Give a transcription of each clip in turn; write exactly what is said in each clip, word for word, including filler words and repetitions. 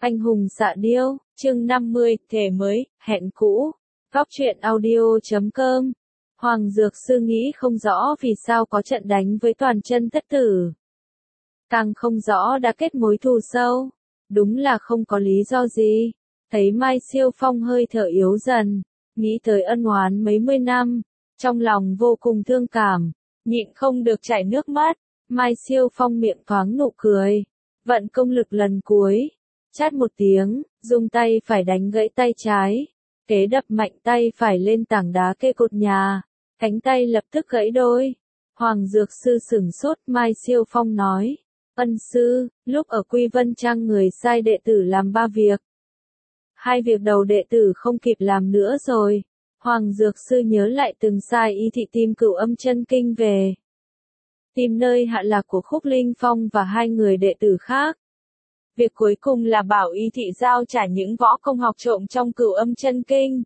Anh hùng xạ điêu, chương năm mươi, thể mới, hẹn cũ. Góc truyện audio chấm com. Hoàng Dược Sư nghĩ không rõ vì sao có trận đánh với toàn chân thất tử. Càng không rõ đã kết mối thù sâu. Đúng là không có lý do gì. Thấy Mai Siêu Phong hơi thở yếu dần, nghĩ tới ân oán mấy mươi năm, trong lòng vô cùng thương cảm, nhịn không được chảy nước mắt. Mai Siêu Phong miệng thoáng nụ cười, vận công lực lần cuối, chát một tiếng, dùng tay phải đánh gãy tay trái, kế đập mạnh tay phải lên tảng đá kê cột nhà, cánh tay lập tức gãy đôi. Hoàng Dược Sư sửng sốt. Mai Siêu Phong nói, ân sư, lúc ở Quy Vân Trang người sai đệ tử làm ba việc. Hai việc đầu đệ tử không kịp làm nữa rồi. Hoàng Dược Sư nhớ lại từng sai y thị tìm Cửu Âm Chân Kinh về, tìm nơi hạ lạc của Khúc Linh Phong và hai người đệ tử khác. Việc cuối cùng là bảo y thị giao trả những võ công học trộm trong Cửu Âm Chân Kinh.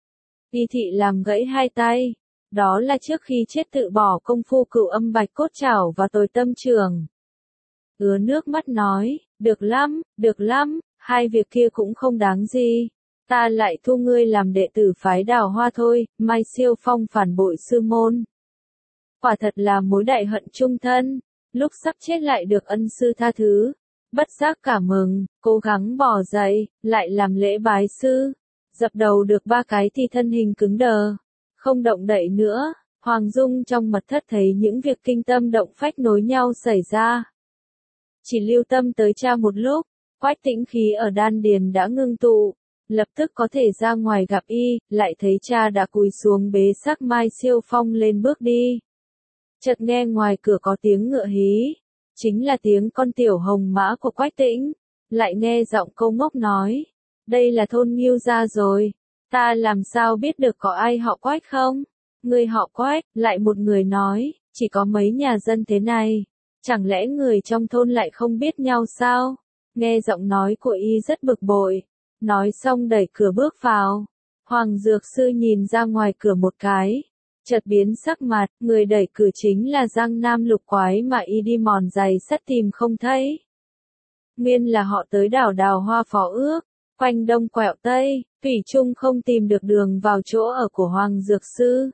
Y thị làm gãy hai tay, đó là trước khi chết tự bỏ công phu Cửu Âm Bạch Cốt Trảo và Tồi Tâm Trường. Ứa nước mắt nói, được lắm, được lắm, hai việc kia cũng không đáng gì. Ta lại thu ngươi làm đệ tử phái Đào Hoa thôi. Mai Siêu Phong phản bội sư môn, quả thật là mối đại hận chung thân. Lúc sắp chết lại được ân sư tha thứ, bất giác cả mừng, cố gắng bỏ dậy, lại làm lễ bái sư. Dập đầu được ba cái thì thân hình cứng đờ, không động đậy nữa. Hoàng Dung trong mật thất thấy những việc kinh tâm động phách nối nhau xảy ra, chỉ lưu tâm tới cha một lúc. Quách tĩnh khí ở đan điền đã ngưng tụ, lập tức có thể ra ngoài gặp y, lại thấy cha đã cúi xuống bế xác Mai Siêu Phong lên bước đi. Chợt nghe ngoài cửa có tiếng ngựa hí, chính là tiếng con tiểu hồng mã của Quách Tĩnh. Lại nghe giọng câu ngốc nói, đây là thôn Ngưu gia rồi, ta làm sao biết được có ai họ Quách không? Người họ Quách. Lại một người nói, chỉ có mấy nhà dân thế này, chẳng lẽ người trong thôn lại không biết nhau sao? Nghe giọng nói của y rất bực bội, nói xong đẩy cửa bước vào. Hoàng Dược Sư nhìn ra ngoài cửa một cái, chợt biến sắc mặt. Người đẩy cửa chính là Giang Nam Lục Quái mà y đi mòn giày sắt tìm không thấy. Nguyên là họ tới đảo Đào Hoa phó ước, quanh đông quẹo tây, thủy chung không tìm được đường vào chỗ ở của Hoàng Dược Sư.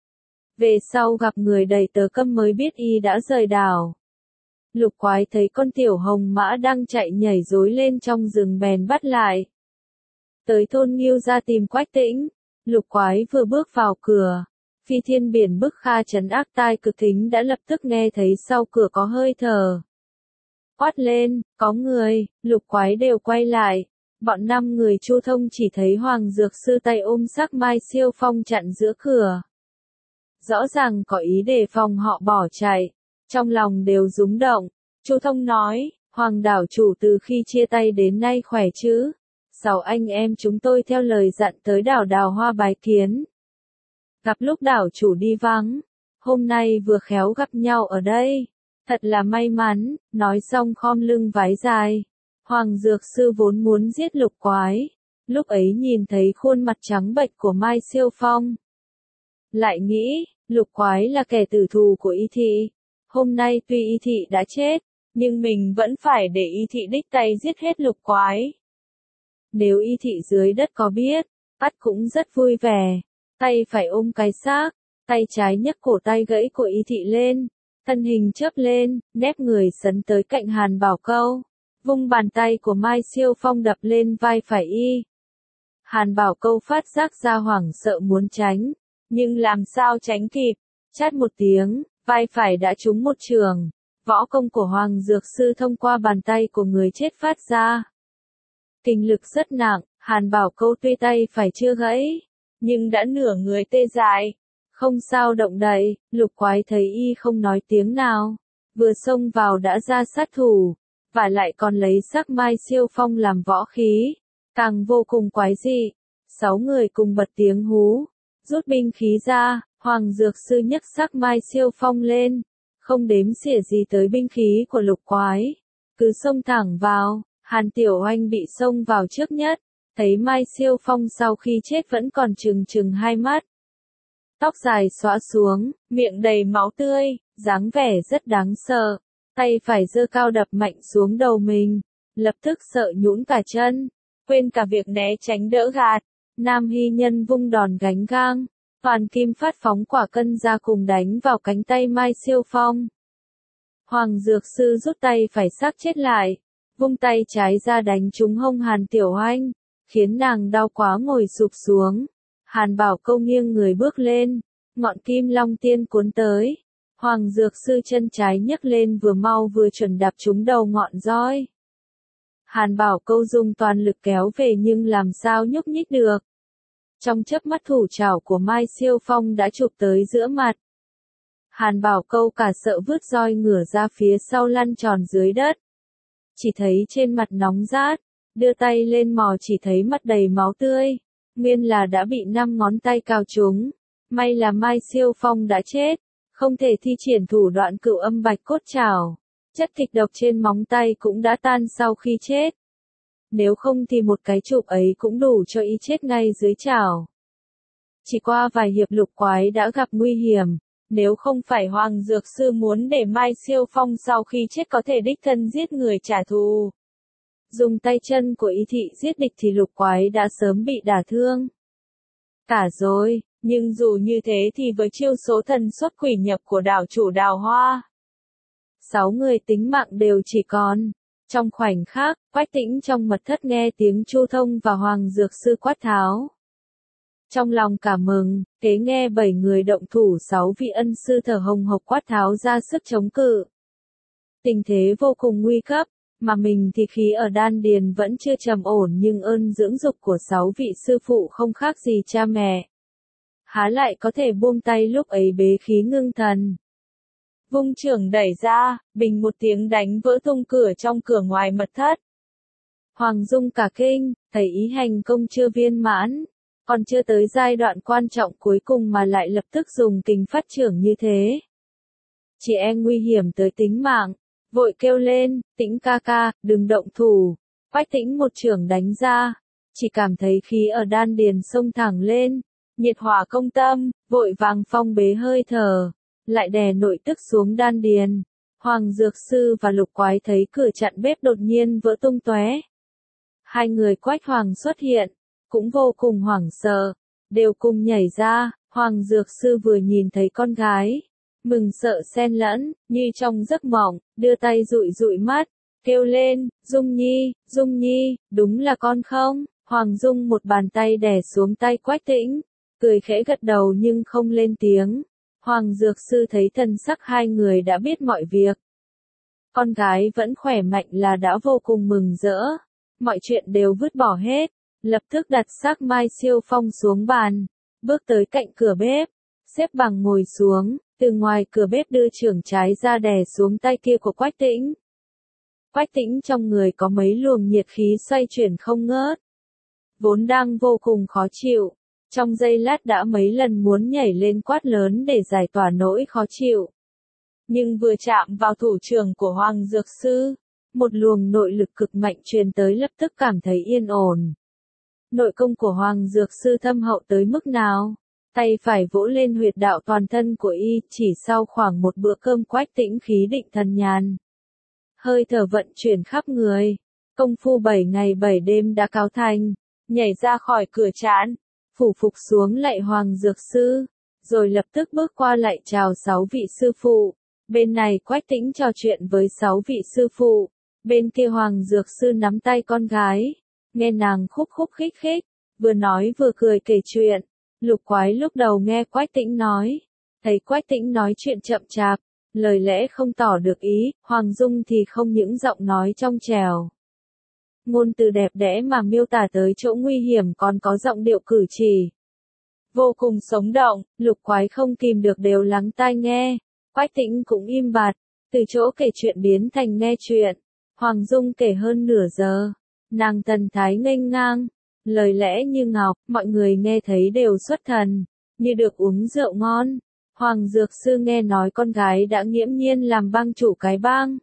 Về sau gặp người đẩy tờ câm mới biết y đã rời đảo. Lục Quái thấy con tiểu hồng mã đang chạy nhảy rối lên trong rừng bèn bắt lại. Tới thôn Ngưu gia tìm Quách Tĩnh. Lục Quái vừa bước vào cửa, Phi Thiên Biển Bức Kha trấn ác tai cực thính đã lập tức nghe thấy sau cửa có hơi thở. Quát lên, có người. Lục Quái đều quay lại. Bọn năm người Chu Thông chỉ thấy Hoàng Dược Sư tay ôm xác Mai Siêu Phong chặn giữa cửa. Rõ ràng có ý đề phòng họ bỏ chạy. Trong lòng đều rúng động. Chu Thông nói, Hoàng đảo chủ từ khi chia tay đến nay khỏe chứ? Sáu anh em chúng tôi theo lời dặn tới đảo Đào Hoa bái kiến. Gặp lúc đảo chủ đi vắng, hôm nay vừa khéo gặp nhau ở đây. Thật là may mắn. Nói xong khom lưng vái dài. Hoàng Dược Sư vốn muốn giết Lục Quái, lúc ấy nhìn thấy khuôn mặt trắng bệch của Mai Siêu Phong, lại nghĩ, Lục Quái là kẻ tử thù của y thị. Hôm nay tuy y thị đã chết, nhưng mình vẫn phải để y thị đích tay giết hết Lục Quái. Nếu y thị dưới đất có biết, ắt cũng rất vui vẻ. Tay phải ôm cái xác, tay trái nhấc cổ tay gãy của y thị lên, thân hình chớp lên, nép người sấn tới cạnh Hàn Bảo Câu, vung bàn tay của Mai Siêu Phong đập lên vai phải y. Hàn Bảo Câu phát giác ra hoảng sợ muốn tránh, nhưng làm sao tránh kịp, chát một tiếng, vai phải đã trúng một trường. Võ công của Hoàng Dược Sư thông qua bàn tay của người chết phát ra. Kinh lực rất nặng. Hàn Bảo Câu tuy tay phải chưa gãy, nhưng đã nửa người tê dại, không sao động đậy. Lục Quái thấy y không nói tiếng nào, vừa xông vào đã ra sát thủ, và lại còn lấy xác Mai Siêu Phong làm võ khí, càng vô cùng quái dị. Sáu người cùng bật tiếng hú, rút binh khí ra. Hoàng Dược Sư nhấc xác Mai Siêu Phong lên, không đếm xỉa gì tới binh khí của Lục Quái, cứ xông thẳng vào. Hàn Tiểu Oanh bị xông vào trước nhất, thấy Mai Siêu Phong sau khi chết vẫn còn trừng trừng hai mắt, tóc dài xõa xuống, miệng đầy máu tươi, dáng vẻ rất đáng sợ. Tay phải giơ cao đập mạnh xuống đầu mình, lập tức sợ nhũn cả chân, quên cả việc né tránh đỡ gạt. Nam Hy Nhân vung đòn gánh gang, Toàn Kim Phát phóng quả cân ra cùng đánh vào cánh tay Mai Siêu Phong. Hoàng Dược Sư rút tay phải xác chết lại, vung tay trái ra đánh trúng hông Hàn Tiểu Oanh, khiến nàng đau quá ngồi sụp xuống. Hàn Bảo Câu nghiêng người bước lên, ngọn kim long tiên cuốn tới. Hoàng Dược Sư chân trái nhấc lên vừa mau vừa chuẩn đạp trúng đầu ngọn roi. Hàn Bảo Câu dùng toàn lực kéo về nhưng làm sao nhúc nhích được. Trong chớp mắt thủ chảo của Mai Siêu Phong đã chụp tới giữa mặt. Hàn Bảo Câu cả sợ vứt roi ngửa ra phía sau lăn tròn dưới đất. Chỉ thấy trên mặt nóng rát, đưa tay lên mò chỉ thấy mặt đầy máu tươi. Nguyên là đã bị năm ngón tay cào trúng. May là Mai Siêu Phong đã chết, không thể thi triển thủ đoạn cửu âm bạch cốt trảo. Chất kịch độc trên móng tay cũng đã tan sau khi chết. Nếu không thì một cái chụp ấy cũng đủ cho y chết ngay dưới chảo. Chỉ qua vài hiệp Lục Quái đã gặp nguy hiểm. Nếu không phải Hoàng Dược Sư muốn để Mai Siêu Phong sau khi chết có thể đích thân giết người trả thù, dùng tay chân của y thị giết địch thì Lục Quái đã sớm bị đả thương. Cả rồi, nhưng dù như thế thì với chiêu số thần xuất quỷ nhập của đảo chủ Đào Hoa, sáu người tính mạng đều chỉ còn. Trong khoảnh khắc, Quách Tĩnh trong mật thất nghe tiếng Chu Thông và Hoàng Dược Sư quát tháo. Trong lòng cảm mừng, kế nghe bảy người động thủ sáu vị ân sư thở hồng hộc quát tháo ra sức chống cự. Tình thế vô cùng nguy cấp, mà mình thì khí ở đan điền vẫn chưa trầm ổn nhưng ơn dưỡng dục của sáu vị sư phụ không khác gì cha mẹ. Há lại có thể buông tay lúc ấy bế khí ngưng thần. Vung trưởng đẩy ra, bình một tiếng đánh vỡ tung cửa trong cửa ngoài mật thất. Hoàng Dung cả kinh, thấy ý hành công chưa viên mãn, còn chưa tới giai đoạn quan trọng cuối cùng mà lại lập tức dùng kình phát trưởng như thế. Chị em nguy hiểm tới tính mạng, vội kêu lên, Tĩnh ca ca, đừng động thủ. Quách Tĩnh một trưởng đánh ra, chỉ cảm thấy khí ở đan điền xông thẳng lên, nhiệt hỏa công tâm, vội vàng phong bế hơi thở, lại đè nội tức xuống đan điền. Hoàng Dược Sư và Lục Quái thấy cửa chặn bếp đột nhiên vỡ tung tóe. Hai người Quách Hoàng xuất hiện, cũng vô cùng hoảng sợ, đều cùng nhảy ra. Hoàng Dược Sư vừa nhìn thấy con gái, mừng sợ xen lẫn, như trong giấc mộng, đưa tay dụi dụi mắt, kêu lên, Dung Nhi, Dung Nhi, đúng là con không? Hoàng Dung một bàn tay đè xuống tay Quách Tĩnh, cười khẽ gật đầu nhưng không lên tiếng. Hoàng Dược Sư thấy thần sắc hai người đã biết mọi việc. Con gái vẫn khỏe mạnh là đã vô cùng mừng rỡ, mọi chuyện đều vứt bỏ hết, lập tức đặt xác Mai Siêu Phong xuống bàn, bước tới cạnh cửa bếp, xếp bằng ngồi xuống, từ ngoài cửa bếp đưa trưởng trái ra đè xuống tay kia của Quách Tĩnh. Quách Tĩnh trong người có mấy luồng nhiệt khí xoay chuyển không ngớt, vốn đang vô cùng khó chịu, trong giây lát đã mấy lần muốn nhảy lên quát lớn để giải tỏa nỗi khó chịu. Nhưng vừa chạm vào thủ trưởng của Hoàng Dược Sư, một luồng nội lực cực mạnh truyền tới lập tức cảm thấy yên ổn. Nội công của Hoàng Dược Sư thâm hậu tới mức nào? Tay phải vỗ lên huyệt đạo toàn thân của y, chỉ sau khoảng một bữa cơm Quách Tĩnh khí định thần nhàn. Hơi thở vận chuyển khắp người, công phu bảy ngày bảy đêm đã cáo thành, nhảy ra khỏi cửa trán, phủ phục xuống lạy Hoàng Dược Sư, rồi lập tức bước qua lại chào sáu vị sư phụ. Bên này Quách Tĩnh trò chuyện với sáu vị sư phụ, bên kia Hoàng Dược Sư nắm tay con gái, nghe nàng khúc khúc khích khích, vừa nói vừa cười kể chuyện. Lục Quái lúc đầu nghe Quách Tĩnh nói, thấy Quách Tĩnh nói chuyện chậm chạp, lời lẽ không tỏ được ý, Hoàng Dung thì không những giọng nói trong trẻo, ngôn từ đẹp đẽ mà miêu tả tới chỗ nguy hiểm còn có giọng điệu cử chỉ vô cùng sống động. Lục Quái không kìm được đều lắng tai nghe. Quách Tĩnh cũng im bặt, từ chỗ kể chuyện biến thành nghe chuyện. Hoàng Dung kể hơn nửa giờ, nàng thần thái nghênh ngang, lời lẽ như ngọc, mọi người nghe thấy đều xuất thần, như được uống rượu ngon. Hoàng Dược Sư nghe nói con gái đã nghiễm nhiên làm bang chủ cái bang,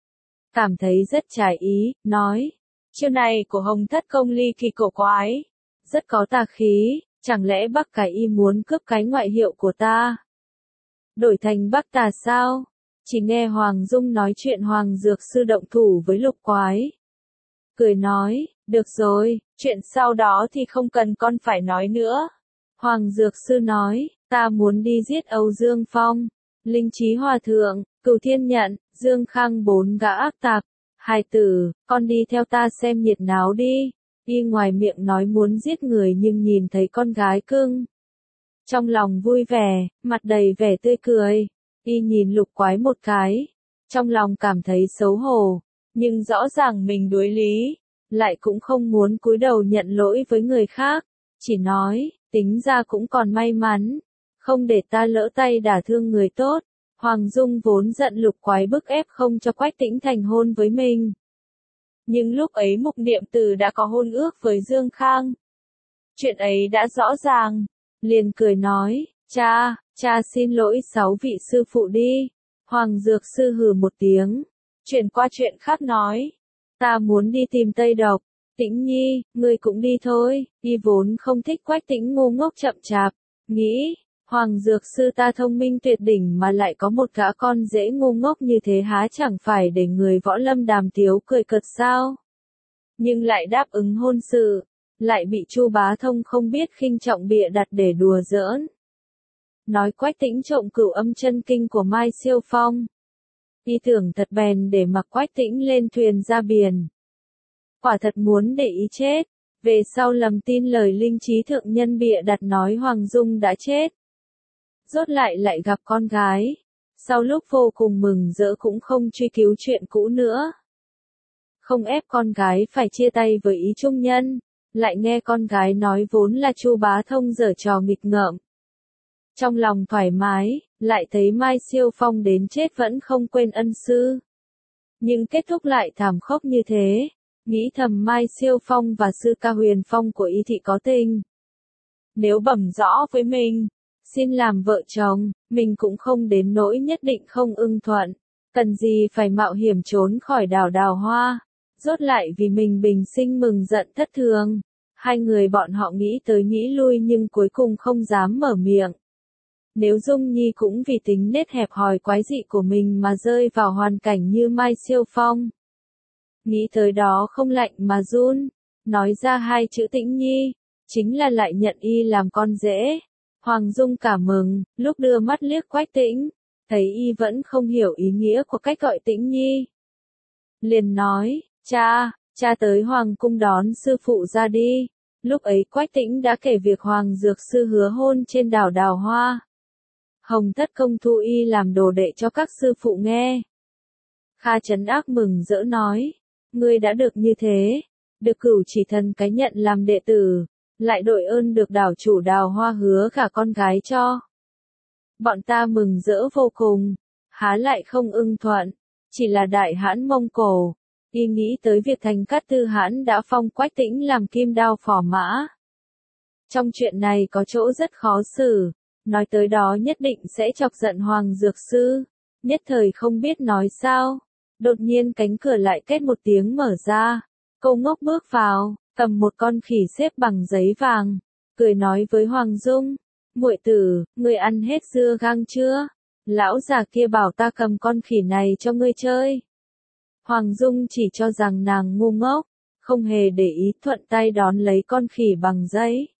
cảm thấy rất trái ý, nói, chiêu này của Hồng Thất Công ly kỳ cổ quái, rất có tà khí, chẳng lẽ Bắc Cái Y muốn cướp cái ngoại hiệu của ta? Đổi thành Bắc Tà sao? Chỉ nghe Hoàng Dung nói chuyện Hoàng Dược Sư động thủ với Lục Quái. cười nói, được rồi, chuyện sau đó thì không cần con phải nói nữa. Hoàng Dược Sư nói, ta muốn đi giết Âu Dương Phong, Linh Trí Hòa Thượng, Cửu Thiên Nhận, Dương Khang bốn gã ác tặc. Hài tử, con đi theo ta xem nhiệt náo đi. Y ngoài miệng nói muốn giết người nhưng nhìn thấy con gái cưng. Trong lòng vui vẻ, mặt đầy vẻ tươi cười. Y nhìn Lục Quái một cái. Trong lòng cảm thấy xấu hổ. Nhưng rõ ràng mình đối lý. Lại cũng không muốn cúi đầu nhận lỗi với người khác. Chỉ nói, tính ra cũng còn may mắn. Không để ta lỡ tay đả thương người tốt. Hoàng Dung vốn giận Lục Quái bức ép không cho Quách Tĩnh thành hôn với mình. Nhưng lúc ấy Mục Niệm Tử đã có hôn ước với Dương Khang. Chuyện ấy đã rõ ràng. Liền cười nói, cha, cha xin lỗi sáu vị sư phụ đi. Hoàng Dược Sư hừ một tiếng. Chuyển qua chuyện khác nói. Ta muốn đi tìm Tây Độc. Tĩnh Nhi, ngươi cũng đi thôi. Y vốn không thích Quách Tĩnh ngu ngốc chậm chạp. Nghĩ, Hoàng Dược Sư ta thông minh tuyệt đỉnh mà lại có một gã con dễ ngu ngốc như thế há chẳng phải để người võ lâm đàm tiếu cười cợt sao. Nhưng lại đáp ứng hôn sự, lại bị Chu Bá Thông không biết khinh trọng bịa đặt để đùa giỡn. Nói Quách Tĩnh trộm Cửu Âm Chân Kinh của Mai Siêu Phong. Y tưởng thật bèn để mặc Quách Tĩnh lên thuyền ra biển. Quả thật muốn để ý chết. Về sau lầm tin lời Linh Trí Thượng Nhân bịa đặt nói Hoàng Dung đã chết. Rốt lại lại gặp con gái. Sau lúc vô cùng mừng rỡ cũng không truy cứu chuyện cũ nữa. Không ép con gái phải chia tay với ý trung nhân. Lại nghe con gái nói vốn là Chu Bá Thông giở trò nghịch ngợm. Trong lòng thoải mái, lại thấy Mai Siêu Phong đến chết vẫn không quên ân sư. Nhưng kết thúc lại thảm khốc như thế. Nghĩ thầm Mai Siêu Phong và sư ca Huyền Phong của y thị có tình. Nếu bẩm rõ với mình, xin làm vợ chồng, mình cũng không đến nỗi nhất định không ưng thuận. Cần gì phải mạo hiểm trốn khỏi đảo Đào Hoa. Rốt lại vì mình bình sinh mừng giận thất thường. Hai người bọn họ nghĩ tới nghĩ lui nhưng cuối cùng không dám mở miệng. Nếu Dung Nhi cũng vì tính nết hẹp hòi quái dị của mình mà rơi vào hoàn cảnh như Mai Siêu Phong. Nghĩ tới đó không lạnh mà run. Nói ra hai chữ Tĩnh Nhi. Chính là lại nhận y làm con rể. Hoàng Dung cảm mừng, lúc đưa mắt liếc Quách Tĩnh. Thấy y vẫn không hiểu ý nghĩa của cách gọi Tĩnh Nhi. Liền nói, cha, cha tới Hoàng cung đón sư phụ ra đi. Lúc ấy Quách Tĩnh đã kể việc Hoàng Dược Sư hứa hôn trên đảo Đào Hoa. Hồng Thất Công thu y làm đồ đệ cho các sư phụ nghe. Kha Trấn Ác mừng rỡ nói, ngươi đã được như thế, được Cửu Chỉ Thần cái nhận làm đệ tử, lại đội ơn được đảo chủ Đào Hoa hứa cả con gái cho. Bọn ta mừng rỡ vô cùng, há lại không ưng thuận, chỉ là Đại Hãn Mông Cổ. Y nghĩ tới việc Thành Cát Tư Hãn đã phong Quách Tĩnh làm kim đao phò mã. Trong chuyện này có chỗ rất khó xử, nói tới đó nhất định sẽ chọc giận Hoàng Dược Sư, nhất thời không biết nói sao. Đột nhiên cánh cửa lại két một tiếng mở ra, Cô Ngốc bước vào, cầm một con khỉ xếp bằng giấy vàng, cười nói với Hoàng Dung, muội tử, ngươi ăn hết dưa gang chưa? Lão già kia bảo ta cầm con khỉ này cho ngươi chơi. Hoàng Dung chỉ cho rằng nàng ngu ngốc, không hề để ý thuận tay đón lấy con khỉ bằng giấy.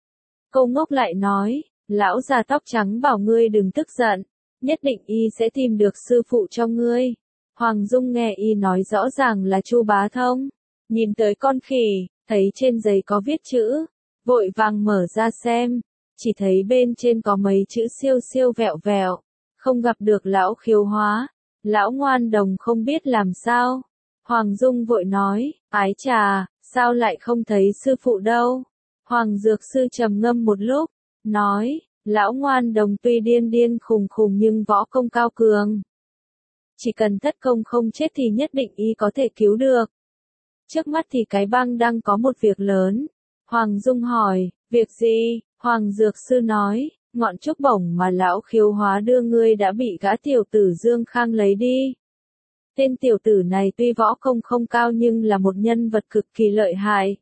Cô Ngốc lại nói, lão già tóc trắng bảo ngươi đừng tức giận, nhất định y sẽ tìm được sư phụ cho ngươi. Hoàng Dung nghe y nói rõ ràng là Chu Bá Thông, nhìn tới con khỉ, thấy trên giấy có viết chữ, vội vàng mở ra xem, chỉ thấy bên trên có mấy chữ siêu siêu vẹo vẹo, không gặp được lão Khiếu Hóa. Lão Ngoan Đồng không biết làm sao. Hoàng Dung vội nói, ái trà, sao lại không thấy sư phụ đâu? Hoàng Dược Sư trầm ngâm một lúc, nói, lão Ngoan Đồng tuy điên điên khùng khùng nhưng võ công cao cường. Chỉ cần Thất Công không chết thì nhất định y có thể cứu được. Trước mắt thì cái bang đang có một việc lớn. Hoàng Dung hỏi, việc gì? Hoàng Dược Sư nói, ngọn trúc bổng mà lão Khiếu Hóa đưa ngươi đã bị gã tiểu tử Dương Khang lấy đi. Tên tiểu tử này tuy võ công không cao nhưng là một nhân vật cực kỳ lợi hại.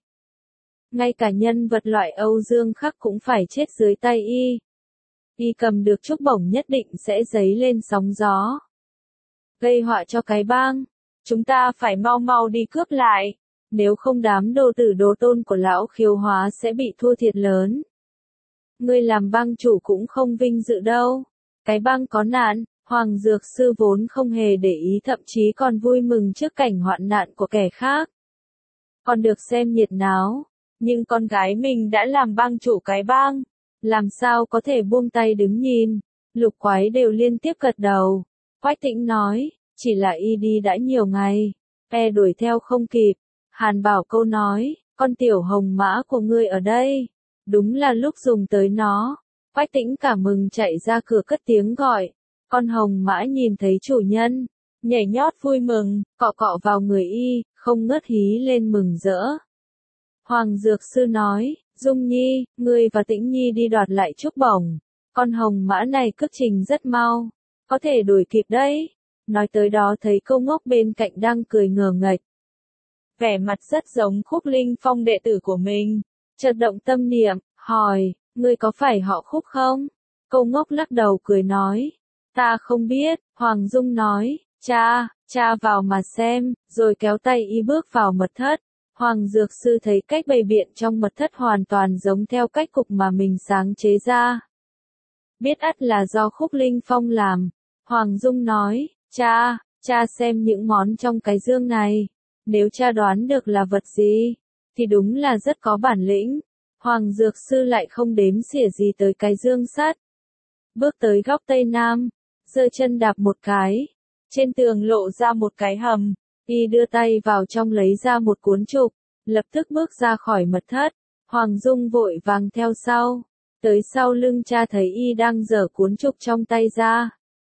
Ngay cả nhân vật loại Âu Dương Khắc cũng phải chết dưới tay y. Y cầm được trúc bổng nhất định sẽ dấy lên sóng gió, gây họa cho cái bang. Chúng ta phải mau mau đi cướp lại. nếu không đám đồ tử đồ tôn của lão Khiếu Hóa sẽ bị thua thiệt lớn. Ngươi làm bang chủ cũng không vinh dự đâu. Cái bang có nạn, Hoàng Dược Sư vốn không hề để ý, thậm chí còn vui mừng trước cảnh hoạn nạn của kẻ khác. Còn được xem nhiệt náo, nhưng con gái mình đã làm bang chủ cái bang, làm sao có thể buông tay đứng nhìn. Lục Quái đều liên tiếp gật đầu. Quách Tĩnh nói, chỉ là y đi đã nhiều ngày, e đuổi theo không kịp. Hàn Bảo Câu nói, con tiểu hồng mã của ngươi ở đây, đúng là lúc dùng tới nó. Quách Tĩnh cả mừng chạy ra cửa cất tiếng gọi, con hồng mã nhìn thấy chủ nhân, nhảy nhót vui mừng, cọ cọ vào người y, không ngớt hí lên mừng rỡ. Hoàng Dược Sư nói, Dung Nhi, ngươi và Tĩnh Nhi đi đoạt lại trúc bổng, con hồng mã này cước trình rất mau, có thể đuổi kịp đấy. Nói tới đó thấy Câu Ngốc bên cạnh đang cười ngờ nghệch. Vẻ mặt rất giống Khúc Linh Phong đệ tử của mình, chợt động tâm niệm, hỏi, ngươi có phải họ Khúc không? Câu Ngốc lắc đầu cười nói, ta không biết. Hoàng Dung nói, cha, cha vào mà xem, rồi kéo tay y bước vào mật thất. Hoàng Dược Sư thấy cách bày biện trong mật thất hoàn toàn giống theo cách cục mà mình sáng chế ra. Biết ắt là do Khúc Linh Phong làm. Hoàng Dung nói, cha, cha xem những món trong cái dương này, nếu cha đoán được là vật gì, thì đúng là rất có bản lĩnh. Hoàng Dược Sư lại không đếm xỉa gì tới cái dương sắt. Bước tới góc tây nam, giơ chân đạp một cái, trên tường lộ ra một cái hầm, y đưa tay vào trong lấy ra một cuốn trục, lập tức bước ra khỏi mật thất. Hoàng Dung vội vàng theo sau, tới sau lưng cha thấy y đang giở cuốn trục trong tay ra.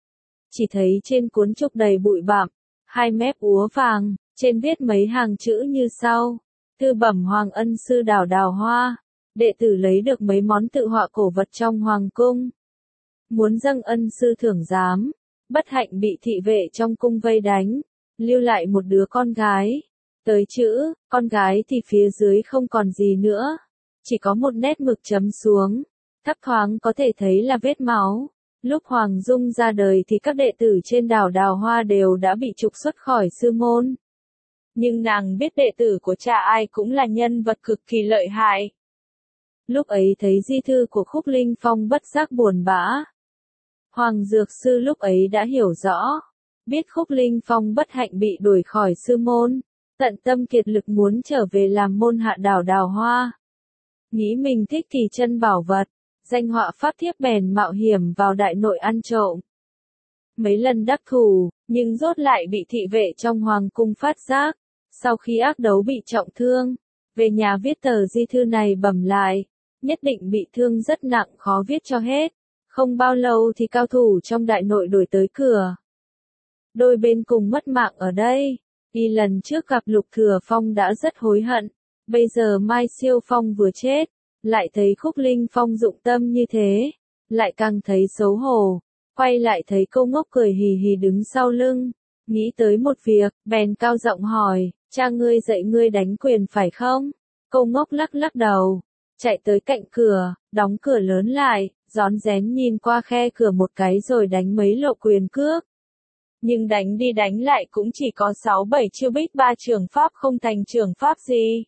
Chỉ thấy trên cuốn trục đầy bụi bặm, hai mép úa vàng, trên viết mấy hàng chữ như sau: Thư bẩm Hoàng Ân Sư Đào Đào Hoa, đệ tử lấy được mấy món tự họa cổ vật trong hoàng cung, muốn dâng ân sư thưởng giám, bất hạnh bị thị vệ trong cung vây đánh, lưu lại một đứa con gái. Tới chữ con gái thì phía dưới không còn gì nữa, chỉ có một nét mực chấm xuống, thấp thoáng có thể thấy là vết máu. Lúc Hoàng Dung ra đời thì các đệ tử trên đảo Đào Hoa đều đã bị trục xuất khỏi sư môn. Nhưng nàng biết đệ tử của cha ai cũng là nhân vật cực kỳ lợi hại. Lúc ấy thấy di thư của Khúc Linh Phong bất giác buồn bã. Hoàng Dược Sư lúc ấy đã hiểu rõ, biết Khúc Linh Phong bất hạnh bị đuổi khỏi sư môn, tận tâm kiệt lực muốn trở về làm môn hạ đảo Đào Hoa. Nghĩ mình thích thì chân bảo vật, danh họa pháp thiếp bèn mạo hiểm vào đại nội ăn trộm. Mấy lần đắc thủ, nhưng rốt lại bị thị vệ trong hoàng cung phát giác. Sau khi ác đấu bị trọng thương, về nhà viết tờ di thư này bẩm lại, nhất định bị thương rất nặng khó viết cho hết. Không bao lâu thì cao thủ trong đại nội đuổi tới cửa. Đôi bên cùng mất mạng ở đây. Y lần trước gặp Lục Thừa Phong đã rất hối hận, bây giờ Mai Siêu Phong vừa chết, lại thấy Khúc Linh Phong dụng tâm như thế, lại càng thấy xấu hổ. Quay lại thấy Câu Ngốc cười hì hì đứng sau lưng, nghĩ tới một việc, bèn cao giọng hỏi, cha ngươi dạy ngươi đánh quyền phải không? Câu Ngốc lắc lắc đầu, chạy tới cạnh cửa, đóng cửa lớn lại, rón rén nhìn qua khe cửa một cái rồi đánh mấy lộ quyền cước. Nhưng đánh đi đánh lại cũng chỉ có sáu bảy chiêu bích ba trường pháp không thành trường pháp gì.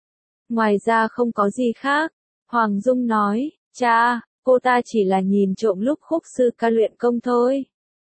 Ngoài ra không có gì khác. Hoàng Dung nói, cha, cô ta chỉ là nhìn trộm lúc Khúc sư ca luyện công thôi.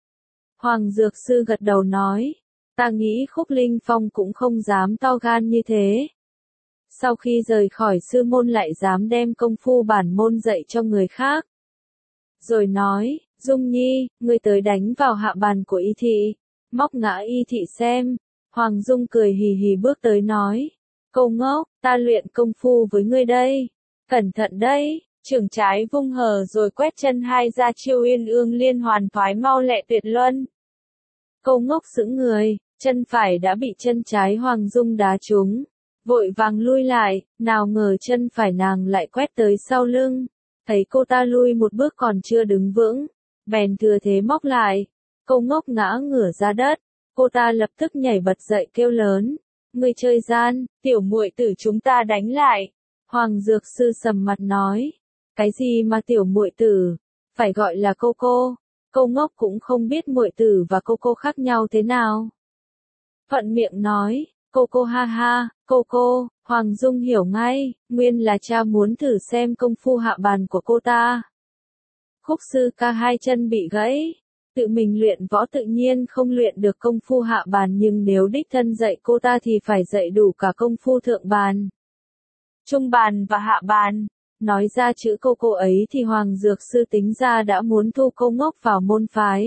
Hoàng Dược Sư gật đầu nói, ta nghĩ Khúc Linh Phong cũng không dám to gan như thế. Sau khi rời khỏi sư môn lại dám đem công phu bản môn dạy cho người khác. Rồi nói, Dung Nhi, ngươi tới đánh vào hạ bàn của y thị, móc ngã y thị xem. Hoàng Dung cười hì hì bước tới nói, Câu Ngốc, ta luyện công phu với ngươi đây. Cẩn thận đấy, trường trái vung hờ rồi quét chân hai ra chiêu uyên ương liên hoàn thoái mau lẹ tuyệt luân. Câu Ngốc sững người, chân phải đã bị chân trái Hoàng Dung đá trúng, vội vàng lui lại, nào ngờ chân phải nàng lại quét tới sau lưng, thấy cô ta lui một bước còn chưa đứng vững, bèn thừa thế móc lại. Câu Ngốc ngã ngửa ra đất, cô ta lập tức nhảy bật dậy kêu lớn, ngươi chơi gian, tiểu muội tử chúng ta đánh lại. Hoàng Dược Sư sầm mặt nói, cái gì mà tiểu muội tử, phải gọi là cô cô. Câu Ngốc cũng không biết muội tử và cô cô khác nhau thế nào. Thuận miệng nói, Cô cô ha ha, cô cô, Hoàng Dung hiểu ngay, nguyên là cha muốn thử xem công phu hạ bàn của cô ta. Khúc sư ca hai chân bị gãy, tự mình luyện võ tự nhiên không luyện được công phu hạ bàn, nhưng nếu đích thân dạy cô ta thì phải dạy đủ cả công phu thượng bàn, trung bàn và hạ bàn. Nói ra chữ cô cô ấy thì Hoàng Dược Sư tính ra đã muốn thu cô ngốc vào môn phái.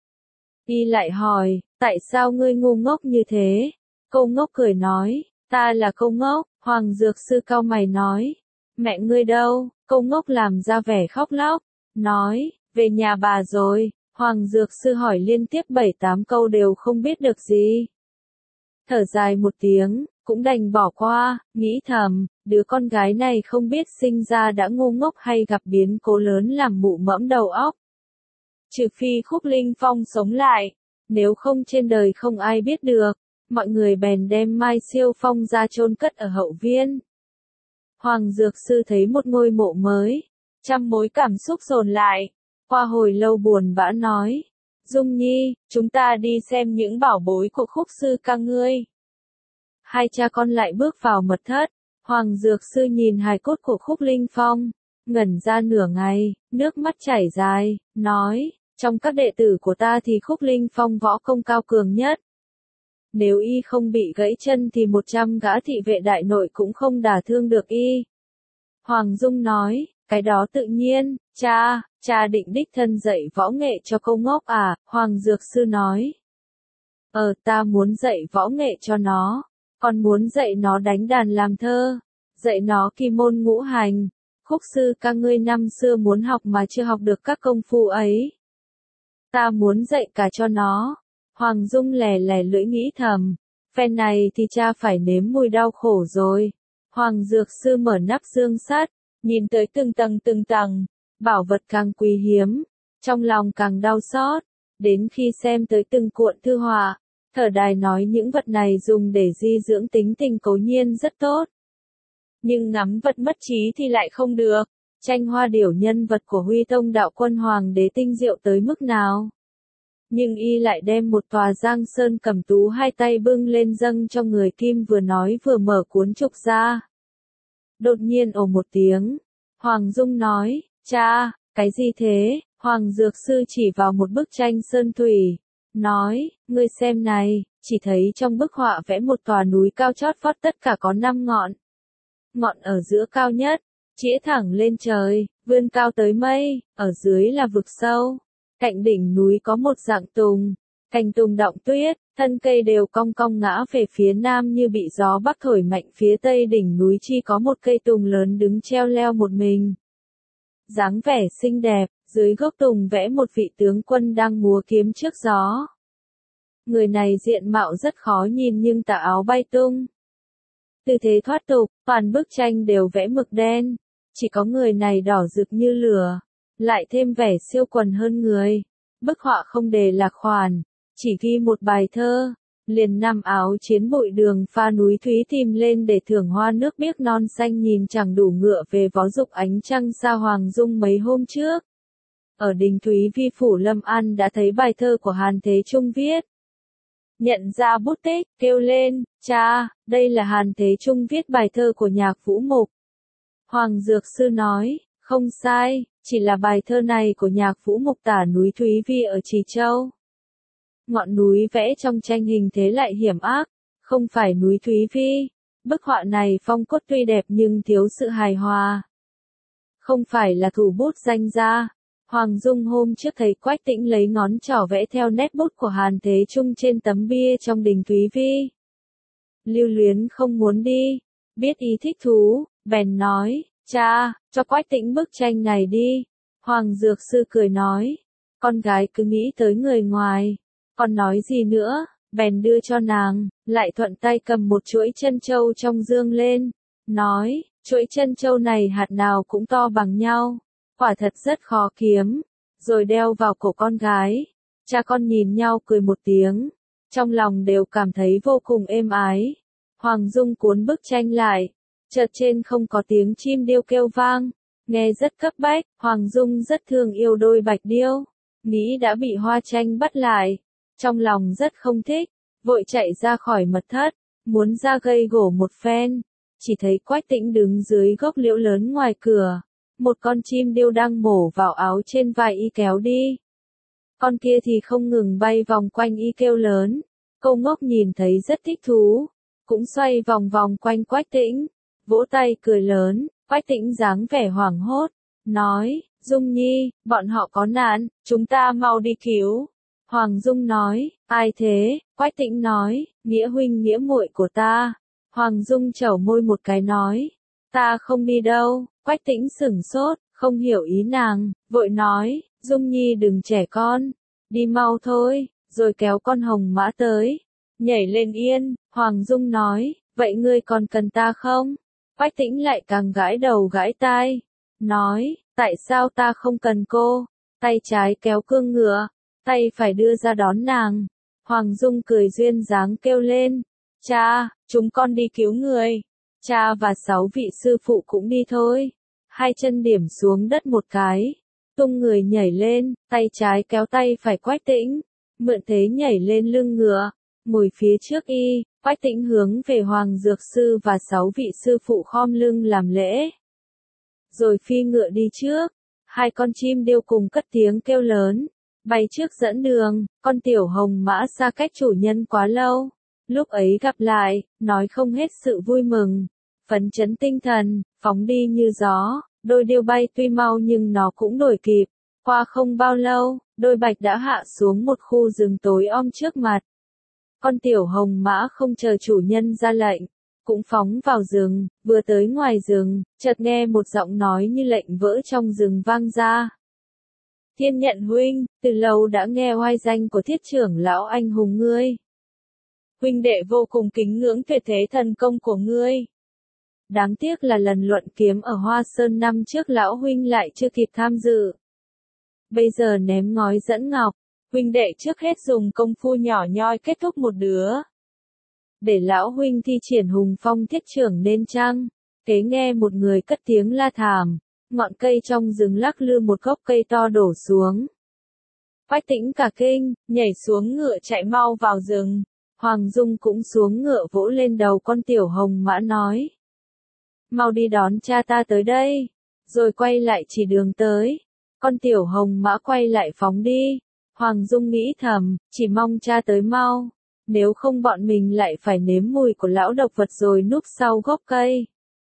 Y lại hỏi, tại sao ngươi ngu ngốc như thế? Cô ngốc cười nói, ta là cô ngốc. Hoàng Dược Sư cau mày nói, mẹ ngươi đâu? Cô ngốc làm ra vẻ khóc lóc, nói, về nhà bà rồi. Hoàng Dược Sư hỏi liên tiếp bảy tám câu đều không biết được gì. Thở dài một tiếng, cũng đành bỏ qua, nghĩ thầm, đứa con gái này không biết sinh ra đã ngu ngốc hay gặp biến cố lớn làm mụ mẫm đầu óc. Trừ phi Khúc Linh Phong sống lại, nếu không trên đời không ai biết được. Mọi người bèn đem Mai Siêu Phong ra chôn cất ở hậu viên. Hoàng Dược Sư thấy một ngôi mộ mới, trăm mối cảm xúc dồn lại, qua hồi lâu buồn bã nói, Dung Nhi, chúng ta đi xem những bảo bối của Khúc sư ca ngươi. Hai cha con lại bước vào mật thất, Hoàng Dược Sư nhìn hài cốt của Khúc Linh Phong, ngẩn ra nửa ngày, nước mắt chảy dài, nói, trong các đệ tử của ta thì Khúc Linh Phong võ công cao cường nhất. Nếu y không bị gãy chân thì một trăm gã thị vệ đại nội cũng không đả thương được y. Hoàng Dung nói, cái đó tự nhiên, cha, cha định đích thân dạy võ nghệ cho cô ngốc à? Hoàng Dược Sư nói, ờ ta muốn dạy võ nghệ cho nó, còn muốn dạy nó đánh đàn làm thơ, dạy nó kỳ môn ngũ hành. Khúc sư ca ngươi năm xưa muốn học mà chưa học được các công phu ấy. Ta muốn dạy cả cho nó. Hoàng Dung lè lè lưỡi nghĩ thầm, phen này thì cha phải nếm mùi đau khổ rồi. Hoàng Dược Sư mở nắp dương sắt, nhìn tới từng tầng từng tầng, bảo vật càng quý hiếm, trong lòng càng đau xót, đến khi xem tới từng cuộn thư họa, thở dài nói những vật này dùng để di dưỡng tính tình cố nhiên rất tốt. Nhưng ngắm vật mất trí thì lại không được, tranh hoa điểu nhân vật của Huy Tông đạo quân hoàng đế tinh diệu tới mức nào. Nhưng y lại đem một tòa giang sơn cẩm tú hai tay bưng lên dâng cho người, Kim vừa nói vừa mở cuốn trục ra. Đột nhiên ồ một tiếng, Hoàng Dung nói, cha, cái gì thế? Hoàng Dược Sư chỉ vào một bức tranh sơn thủy, nói, ngươi xem này, chỉ thấy trong bức họa vẽ một tòa núi cao chót vót tất cả có năm ngọn. Ngọn ở giữa cao nhất, chĩa thẳng lên trời, vươn cao tới mây, ở dưới là vực sâu. Cạnh đỉnh núi có một dạng tùng, cành tùng đọng tuyết, thân cây đều cong cong ngã về phía nam như bị gió bắc thổi mạnh, phía tây đỉnh núi chỉ có một cây tùng lớn đứng treo leo một mình. Dáng vẻ xinh đẹp, dưới gốc tùng vẽ một vị tướng quân đang múa kiếm trước gió. Người này diện mạo rất khó nhìn nhưng tà áo bay tung. Tư thế thoát tục, toàn bức tranh đều vẽ mực đen, chỉ có người này đỏ rực như lửa, lại thêm vẻ siêu quần hơn người. Bức họa không đề lạc khoản, chỉ ghi một bài thơ, liền năm áo chiến bụi đường pha núi thúy tìm lên để thưởng hoa nước biếc non xanh, nhìn chẳng đủ ngựa về vó dục ánh trăng xa. Hoàng Dung mấy hôm trước, ở đình Thúy Vi phủ Lâm An đã thấy bài thơ của Hàn Thế Trung viết. Nhận ra bút tích, kêu lên, cha, đây là Hàn Thế Trung viết bài thơ của Nhạc Vũ Mục. Hoàng Dược Sư nói, không sai, chỉ là bài thơ này của Nhạc Vũ Mục tả núi Thúy Vi ở Trì Châu. Ngọn núi vẽ trong tranh hình thế lại hiểm ác, không phải núi Thúy Vi. Bức họa này phong cốt tuy đẹp nhưng thiếu sự hài hòa. Không phải là thủ bút danh gia. Hoàng Dung hôm trước thấy Quách Tĩnh lấy ngón trỏ vẽ theo nét bút của Hàn Thế Trung trên tấm bia trong đình Thúy Vi. Lưu Luyến không muốn đi, biết ý thích thú, bèn nói, cha, cho Quách Tĩnh bức tranh này đi. Hoàng Dược Sư cười nói, con gái cứ nghĩ tới người ngoài, còn nói gì nữa, bèn đưa cho nàng, lại thuận tay cầm một chuỗi chân châu trong dương lên, nói, chuỗi chân châu này hạt nào cũng to bằng nhau, quả thật rất khó kiếm, rồi đeo vào cổ con gái. Cha con nhìn nhau cười một tiếng, trong lòng đều cảm thấy vô cùng êm ái. Hoàng Dung cuốn bức tranh lại, chợt trên không có tiếng chim điêu kêu vang, nghe rất cấp bách. Hoàng Dung rất thương yêu đôi bạch điêu, nghĩ đã bị hoa tranh bắt lại, trong lòng rất không thích, vội chạy ra khỏi mật thất. muốn ra gây gổ một phen, chỉ thấy Quách Tĩnh đứng dưới gốc liễu lớn ngoài cửa, một con chim điêu đang mổ vào áo trên vai y kéo đi. Con kia thì không ngừng bay vòng quanh y kêu lớn, Câu Ngốc nhìn thấy rất thích thú, cũng xoay vòng vòng quanh Quách Tĩnh, vỗ tay cười lớn. Quách Tĩnh dáng vẻ hoảng hốt, nói, Dung Nhi, bọn họ có nạn, chúng ta mau đi cứu. Hoàng Dung nói, ai thế? Quách Tĩnh nói, Nghĩa huynh nghĩa muội của ta. Hoàng Dung chẩu môi một cái nói, ta không đi đâu. Quách Tĩnh sửng sốt, không hiểu ý nàng, vội nói, Dung Nhi đừng trẻ con, đi mau thôi, rồi kéo con hồng mã tới, nhảy lên yên. Hoàng Dung nói, vậy ngươi còn cần ta không? Quách Tĩnh lại càng gãi đầu gãi tai, nói, tại sao ta không cần cô? Tay trái kéo cương ngựa, tay phải đưa ra đón nàng. Hoàng Dung cười duyên dáng kêu lên, cha, chúng con đi cứu người. Cha và sáu vị sư phụ cũng đi thôi. Hai chân điểm xuống đất một cái, tung người nhảy lên, tay trái kéo tay phải Quách Tĩnh, mượn thế nhảy lên lưng ngựa, ngồi phía trước y. Quách Tĩnh hướng về Hoàng Dược Sư và sáu vị sư phụ khom lưng làm lễ. Rồi phi ngựa đi trước, hai con chim điêu cùng cất tiếng kêu lớn, bay trước dẫn đường. Con tiểu hồng mã xa cách chủ nhân quá lâu, lúc ấy gặp lại, nói không hết sự vui mừng, phấn chấn tinh thần, phóng đi như gió. Đôi điêu bay tuy mau nhưng nó cũng đuổi kịp. Qua không bao lâu, đôi bạch đã hạ xuống một khu rừng tối om trước mặt. Con tiểu hồng mã không chờ chủ nhân ra lệnh, cũng phóng vào rừng. Vừa tới ngoài rừng, chợt nghe một giọng nói như lệnh vỡ trong rừng vang ra. Thiên Nhận huynh, từ lâu đã nghe oai danh của Thiết trưởng lão anh hùng ngươi. Huynh đệ vô cùng kính ngưỡng tuyệt thế thần công của ngươi. Đáng tiếc là lần luận kiếm ở Hoa Sơn năm trước lão huynh lại chưa kịp tham dự. Bây giờ ném ngói dẫn ngọc, huynh đệ trước hết dùng công phu nhỏ nhoi kết thúc một đứa. Để lão huynh thi triển hùng phong thiết trưởng nên chăng? Kế nghe một người cất tiếng la thảm, ngọn cây trong rừng lắc lư, một gốc cây to đổ xuống. Quách Tĩnh cả kinh, nhảy xuống ngựa chạy mau vào rừng. Hoàng Dung cũng xuống ngựa vỗ lên đầu con tiểu hồng mã nói, mau đi đón cha ta tới đây, rồi quay lại chỉ đường tới. Con tiểu hồng mã quay lại phóng đi. Hoàng Dung nghĩ thầm, chỉ mong cha tới mau, nếu không bọn mình lại phải nếm mùi của lão độc vật rồi núp sau gốc cây.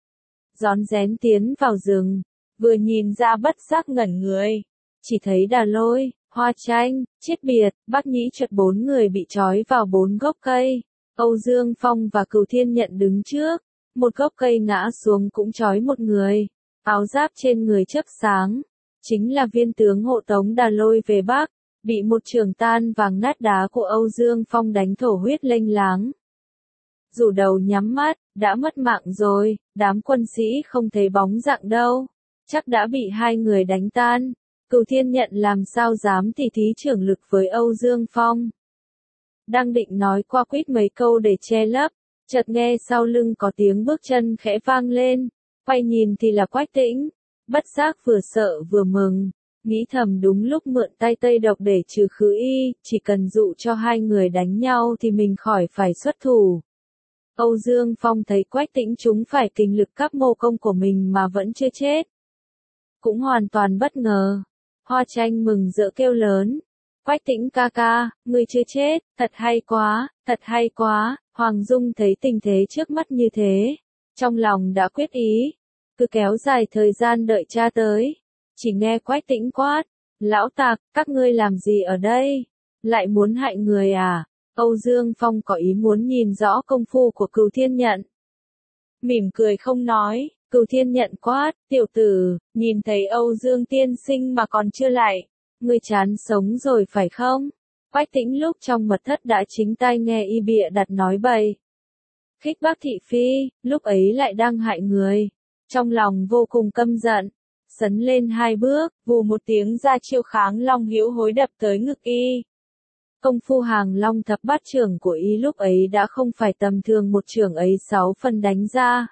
Rón rén tiến vào rừng, vừa nhìn ra bất giác ngẩn người, chỉ thấy Đà Lôi, Hoa Tranh, Chiết Biệt, Bác Nhĩ Chuột bốn người bị trói vào bốn gốc cây. Âu Dương Phong và Cửu Thiên Nhận đứng trước, một gốc cây ngã xuống cũng trói một người, áo giáp trên người chớp sáng, chính là viên tướng hộ tống Đà Lôi về Bắc, bị một trường tan vàng nát đá của Âu Dương Phong đánh thổ huyết lênh láng. Rủ đầu nhắm mắt, đã mất mạng rồi. Đám quân sĩ không thấy bóng dạng đâu, chắc đã bị hai người đánh tan. Cửu Thiên Nhận làm sao dám tỉ thí trưởng lực với Âu Dương Phong. Đang định nói qua quýt mấy câu để che lấp, chợt nghe sau lưng có tiếng bước chân khẽ vang lên, quay nhìn thì là Quách Tĩnh, bất giác vừa sợ vừa mừng, nghĩ thầm đúng lúc mượn tay Tây Độc để trừ khử y, chỉ cần dụ cho hai người đánh nhau thì mình khỏi phải xuất thủ. Âu Dương Phong thấy Quách Tĩnh trúng phải kình lực cấp mô công của mình mà vẫn chưa chết, cũng hoàn toàn bất ngờ. Hoa Tranh mừng rỡ kêu lớn, Quách Tĩnh ca ca, ngươi chưa chết, thật hay quá, thật hay quá. Hoàng Dung thấy tình thế trước mắt như thế, trong lòng đã quyết ý, cứ kéo dài thời gian đợi cha tới. Chỉ nghe Quách Tĩnh quát, lão tặc, các ngươi làm gì ở đây? Lại muốn hại người à? Âu Dương Phong có ý muốn nhìn rõ công phu của Cửu Thiên Nhận. Mỉm cười không nói. Cửu Thiên Nhận quát, tiểu tử, nhìn thấy Âu Dương tiên sinh mà còn chưa lại, ngươi chán sống rồi phải không? Quách Tĩnh lúc trong mật thất đã chính tai nghe y bịa đặt nói bậy. Khích bác thị phi, lúc ấy lại đang hại người. Trong lòng vô cùng căm giận, sấn lên hai bước, vù một tiếng ra chiêu kháng long hữu hối đập tới ngực y. Công phu hàng long thập bát trưởng của y lúc ấy đã không phải tầm thường, một trưởng ấy sáu phần đánh ra,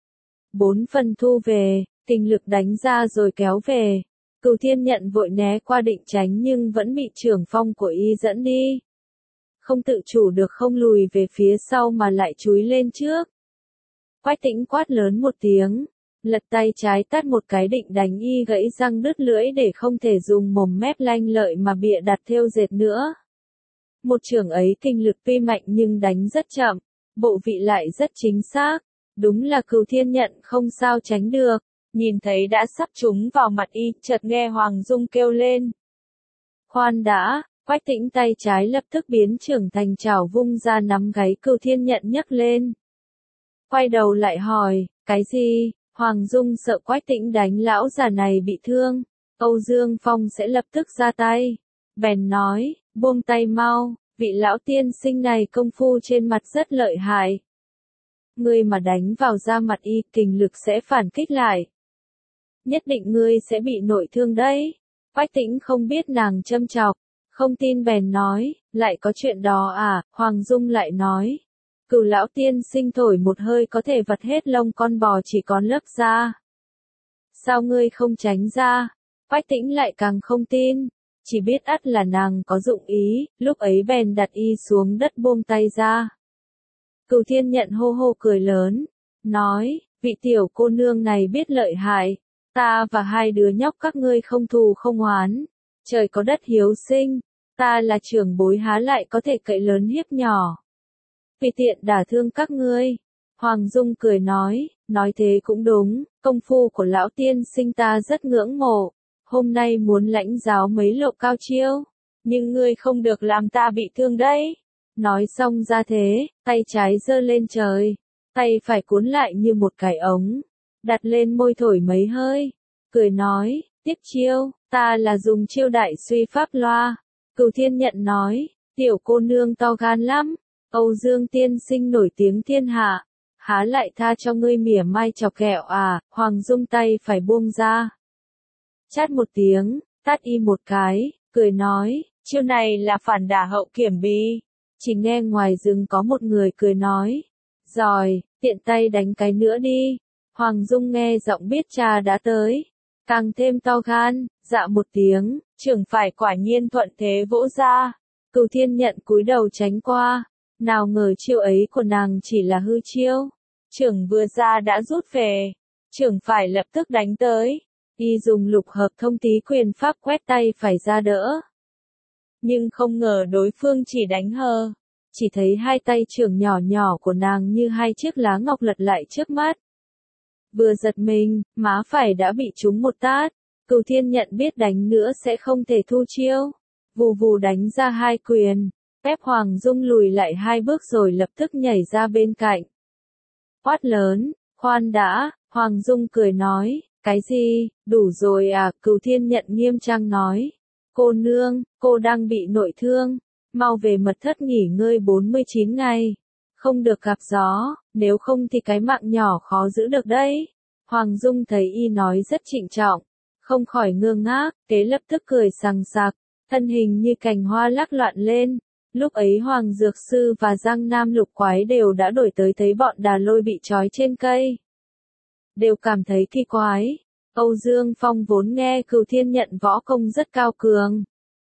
bốn phần thu về, kình lực đánh ra rồi kéo về. Cửu Thiên Nhận vội né qua định tránh nhưng vẫn bị trưởng phong của y dẫn đi. không tự chủ được không lùi về phía sau mà lại chúi lên trước. Quách Tĩnh quát lớn một tiếng, lật tay trái tát một cái định đánh y gãy răng đứt lưỡi để không thể dùng mồm mép lanh lợi mà bịa đặt thêu dệt nữa. Một chưởng ấy kinh lực tuy mạnh nhưng đánh rất chậm, bộ vị lại rất chính xác, đúng là Cửu Thiên Nhận không sao tránh được. Nhìn thấy đã sắp trúng vào mặt y, chợt nghe Hoàng Dung kêu lên. Khoan đã, Quách Tĩnh tay trái lập tức biến trưởng thành chảo vung ra nắm gáy Cửu Thiên Nhận nhấc lên. Quay đầu lại hỏi, cái gì? Hoàng Dung sợ Quách Tĩnh đánh lão già này bị thương, Âu Dương Phong sẽ lập tức ra tay. Bèn nói, buông tay mau, vị lão tiên sinh này công phu trên mặt rất lợi hại. Ngươi mà đánh vào da mặt y, kình lực sẽ phản kích lại. Nhất định ngươi sẽ bị nội thương đấy. Quách Tĩnh không biết nàng châm chọc, không tin bèn nói, lại có chuyện đó à? Hoàng Dung lại nói, Cửu lão tiên sinh thổi một hơi có thể vặt hết lông con bò chỉ còn lớp da. Sao ngươi không tránh ra? Quách Tĩnh lại càng không tin, chỉ biết ắt là nàng có dụng ý, lúc ấy bèn đặt y xuống đất buông tay ra. Cửu Thiên Nhận hô hô cười lớn, nói, vị tiểu cô nương này biết lợi hại, ta và hai đứa nhóc các ngươi không thù không oán, trời có đất hiếu sinh, ta là trưởng bối há lại có thể cậy lớn hiếp nhỏ. Vì tiện đả thương các ngươi. Hoàng Dung cười nói, nói thế cũng đúng, công phu của lão tiên sinh ta rất ngưỡng mộ, hôm nay muốn lãnh giáo mấy lộ cao chiêu, nhưng ngươi không được làm ta bị thương đấy. Nói xong ra thế, tay trái giơ lên trời, tay phải cuốn lại như một cái ống, đặt lên môi thổi mấy hơi, cười nói, tiếp chiêu, ta là dùng chiêu đại suy pháp loa. Cửu Thiên Nhận nói, tiểu cô nương to gan lắm, Âu Dương tiên sinh nổi tiếng thiên hạ, há lại tha cho ngươi mỉa mai chọc ghẹo à? Hoàng Dung tay phải buông ra, chát một tiếng, tát y một cái, cười nói, chiêu này là phản đả hậu kiểm bí. Chỉ nghe ngoài rừng có một người cười nói, rồi, tiện tay đánh cái nữa đi. Hoàng Dung nghe giọng biết cha đã tới, càng thêm to gan, dạ một tiếng, trưởng phải quả nhiên thuận thế vỗ ra. Cửu Thiên Nhận cúi đầu tránh qua, nào ngờ chiêu ấy của nàng chỉ là hư chiêu, trưởng vừa ra đã rút về, trưởng phải lập tức đánh tới, y dùng lục hợp thông tí quyền pháp quét tay phải ra đỡ. Nhưng không ngờ đối phương chỉ đánh hờ, chỉ thấy hai tay trưởng nhỏ nhỏ của nàng như hai chiếc lá ngọc lật lại trước mắt. Vừa giật mình, má phải đã bị trúng một tát, Cửu Thiên Nhận biết đánh nữa sẽ không thể thu chiêu, vù vù đánh ra hai quyền, ép Hoàng Dung lùi lại hai bước rồi lập tức nhảy ra bên cạnh. Quát lớn, khoan đã, Hoàng Dung cười nói, cái gì, đủ rồi à? Cửu Thiên Nhận nghiêm trang nói, cô nương, cô đang bị nội thương, mau về mật thất nghỉ ngơi bốn mươi chín ngày, không được gặp gió, nếu không thì cái mạng nhỏ khó giữ được đấy. Hoàng Dung thấy y nói rất trịnh trọng, không khỏi ngơ ngác, kế lập tức cười sằng sặc, thân hình như cành hoa lắc loạn lên. Lúc ấy Hoàng Dược Sư và Giang Nam Lục Quái đều đã đổi tới thấy bọn đà lôi bị trói trên cây. Đều cảm thấy kỳ quái. Âu Dương Phong vốn nghe Cửu Thiên Nhận võ công rất cao cường.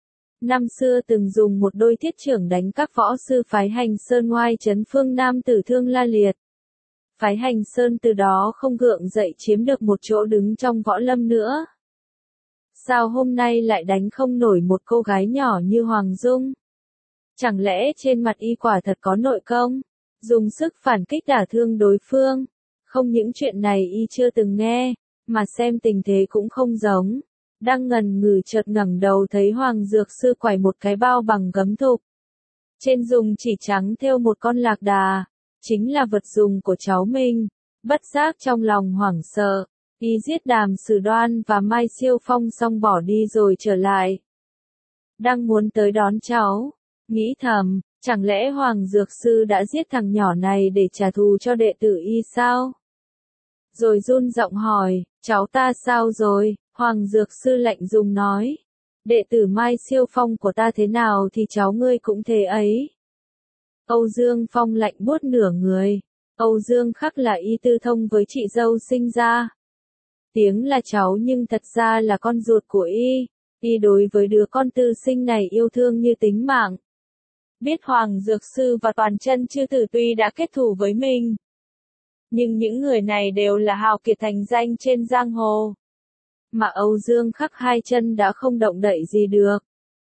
Năm xưa từng dùng một đôi thiết trưởng đánh các võ sư phái Hành Sơn ngoai trấn phương Nam tử thương la liệt. Phái Hành Sơn từ đó không gượng dậy chiếm được một chỗ đứng trong võ lâm nữa. Sao hôm nay lại đánh không nổi một cô gái nhỏ như Hoàng Dung? Chẳng lẽ trên mặt y quả thật có nội công, dùng sức phản kích đả thương đối phương? Không những chuyện này y chưa từng nghe, mà xem tình thế cũng không giống. Đang ngần ngừ chợt ngẩng đầu thấy Hoàng Dược Sư quải một cái bao bằng gấm thục. Trên dùng chỉ trắng thêu một con lạc đà, chính là vật dùng của cháu mình. Bất giác trong lòng hoảng sợ, y giết Đàm Sử Đoan và Mai Siêu Phong xong bỏ đi rồi trở lại. Đang muốn tới đón cháu, nghĩ thầm, chẳng lẽ Hoàng Dược Sư đã giết thằng nhỏ này để trả thù cho đệ tử y sao? Rồi run giọng hỏi, cháu ta sao rồi? Hoàng Dược Sư lạnh lùng nói, đệ tử Mai Siêu Phong của ta thế nào thì cháu ngươi cũng thế ấy. Âu Dương Phong lạnh buốt nửa người, Âu Dương Khắc là y tư thông với chị dâu sinh ra. Tiếng là cháu nhưng thật ra là con ruột của y, y đối với đứa con tư sinh này yêu thương như tính mạng. biết Hoàng Dược Sư và Toàn Chân Chư Tử tuy đã kết thù với mình, nhưng những người này đều là hào kiệt thành danh trên giang hồ. Mà Âu Dương Khắc hai chân đã không động đậy gì được.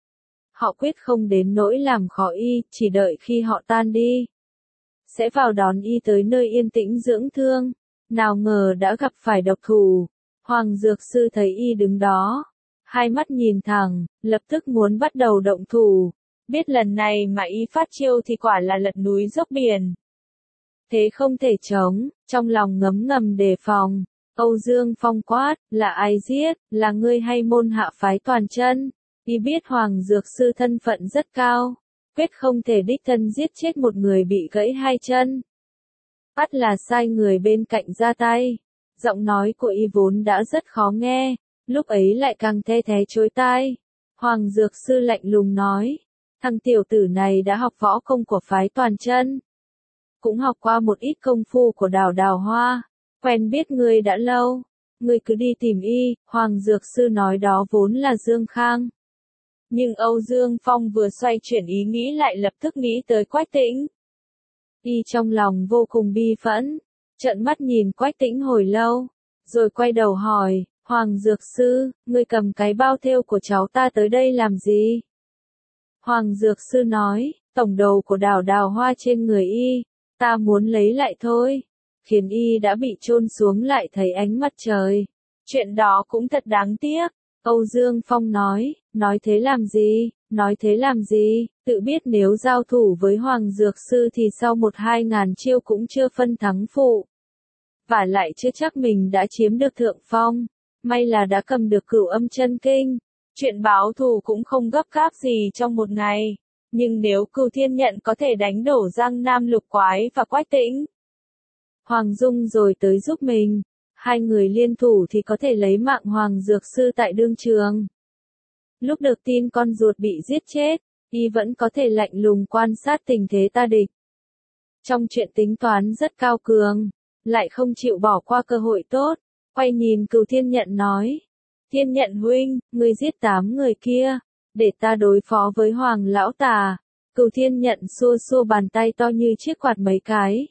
Họ quyết không đến nỗi làm khó y, chỉ đợi khi họ tan đi, sẽ vào đón y tới nơi yên tĩnh dưỡng thương. Nào ngờ đã gặp phải độc thủ. Hoàng Dược Sư thấy y đứng đó, hai mắt nhìn thẳng, lập tức muốn bắt đầu động thủ. Biết lần này mà y phát chiêu thì quả là lật núi dốc biển. Thế không thể chống, trong lòng ngấm ngầm đề phòng. Âu Dương Phong quát, là ai giết, là ngươi hay môn hạ phái Toàn Chân? Y biết Hoàng Dược Sư thân phận rất cao, quyết không thể đích thân giết chết một người bị gãy hai chân. Bắt là sai người bên cạnh ra tay. Giọng nói của y vốn đã rất khó nghe, lúc ấy lại càng the thé chối tai. Hoàng Dược Sư lạnh lùng nói, thằng tiểu tử này đã học võ công của phái Toàn Chân, cũng học qua một ít công phu của Đào Đào Hoa, quen biết ngươi đã lâu, ngươi cứ đi tìm y. Hoàng Dược Sư nói đó vốn là Dương Khang. Nhưng Âu Dương Phong vừa xoay chuyển ý nghĩ lại lập tức nghĩ tới Quách Tĩnh. Y trong lòng vô cùng bi phẫn, trợn mắt nhìn Quách Tĩnh hồi lâu, rồi quay đầu hỏi, Hoàng Dược Sư, ngươi cầm cái bao thêu của cháu ta tới đây làm gì? Hoàng Dược Sư nói, tổng đầu của Đào Đào Hoa trên người y, ta muốn lấy lại thôi, khiến y đã bị chôn xuống lại thấy ánh mặt trời. Chuyện đó cũng thật đáng tiếc. Âu Dương Phong nói, nói thế làm gì, nói thế làm gì, tự biết nếu giao thủ với Hoàng Dược Sư thì sau một hai ngàn chiêu cũng chưa phân thắng phụ. Và lại chưa chắc mình đã chiếm được thượng phong, may là đã cầm được Cửu Âm Chân Kinh. Chuyện báo thù cũng không gấp gáp gì trong một ngày, nhưng nếu Cửu Thiên Nhận có thể đánh đổ Giang Nam Lục Quái và Quách Tĩnh, Hoàng Dung rồi tới giúp mình, hai người liên thủ thì có thể lấy mạng Hoàng Dược Sư tại đương trường. Lúc được tin con ruột bị giết chết, y vẫn có thể lạnh lùng quan sát tình thế ta địch. Trong chuyện tính toán rất cao cường, lại không chịu bỏ qua cơ hội tốt, quay nhìn Cửu Thiên Nhận nói, Thiên Nhận huynh, ngươi giết tám người kia, để ta đối phó với Hoàng lão tà. Cửu Thiên Nhận xua xua bàn tay to như chiếc quạt mấy cái,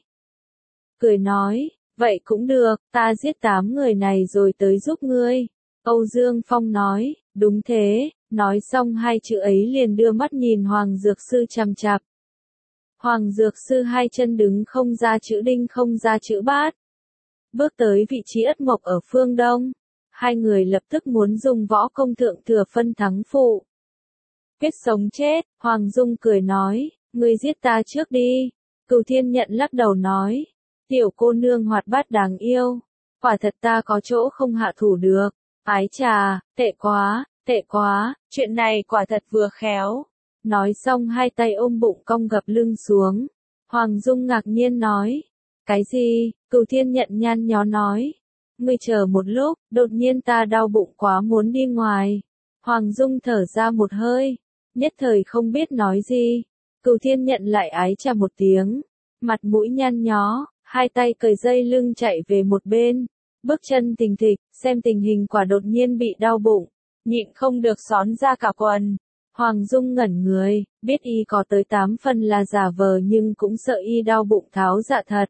cười nói, vậy cũng được, ta giết tám người này rồi tới giúp ngươi. Âu Dương Phong nói, đúng thế, nói xong hai chữ ấy liền đưa mắt nhìn Hoàng Dược Sư chằm chằm. Hoàng Dược Sư hai chân đứng không ra chữ đinh không ra chữ bát. Bước tới vị trí ất mộc ở phương đông, hai người lập tức muốn dùng võ công thượng thừa phân thắng phụ. Quyết sống chết, Hoàng Dung cười nói, ngươi giết ta trước đi. Cửu Thiên Nhận lắc đầu nói, tiểu cô nương hoạt bát đáng yêu, quả thật ta có chỗ không hạ thủ được. Ái chà, tệ quá, tệ quá, chuyện này quả thật vừa khéo. Nói xong hai tay ôm bụng cong gập lưng xuống. Hoàng Dung ngạc nhiên nói, cái gì? Cửu Thiên Nhận nhăn nhó nói, ngươi chờ một lúc, đột nhiên ta đau bụng quá muốn đi ngoài. Hoàng Dung thở ra một hơi, nhất thời không biết nói gì. Cửu Thiên Nhận lại ái chà một tiếng, mặt mũi nhăn nhó, hai tay cởi dây lưng chạy về một bên, bước chân thình thịch, xem tình hình quả đột nhiên bị đau bụng, nhịn không được xón ra cả quần. Hoàng Dung ngẩn người, biết y có tới tám phần là giả vờ nhưng cũng sợ y đau bụng tháo dạ thật.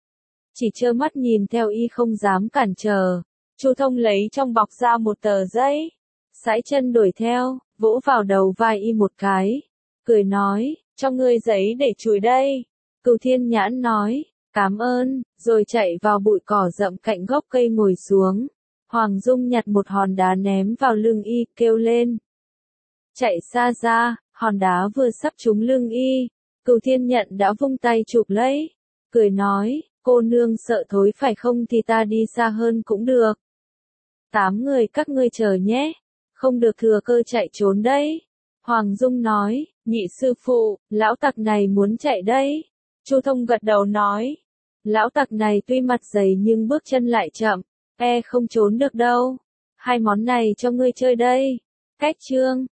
Chỉ trơ mắt nhìn theo y không dám cản trở. Chu Thông lấy trong bọc ra một tờ giấy, sải chân đuổi theo, vỗ vào đầu vai y một cái, cười nói, cho ngươi giấy để chùi đây. Cửu Thiên Nhãn nói, cảm ơn, rồi chạy vào bụi cỏ rậm cạnh gốc cây ngồi xuống. Hoàng Dung nhặt một hòn đá ném vào lưng y, kêu lên. Chạy xa ra, hòn đá vừa sắp trúng lưng y, Cửu Thiên Nhận đã vung tay chụp lấy, cười nói, cô nương sợ thối phải không thì ta đi xa hơn cũng được. Tám người các ngươi chờ nhé, không được thừa cơ chạy trốn đấy. Hoàng Dung nói, nhị sư phụ, lão tặc này muốn chạy đấy. Chu Thông gật đầu nói, lão tặc này tuy mặt dày nhưng bước chân lại chậm, e không trốn được đâu. Hai món này cho ngươi chơi đây. Cách chương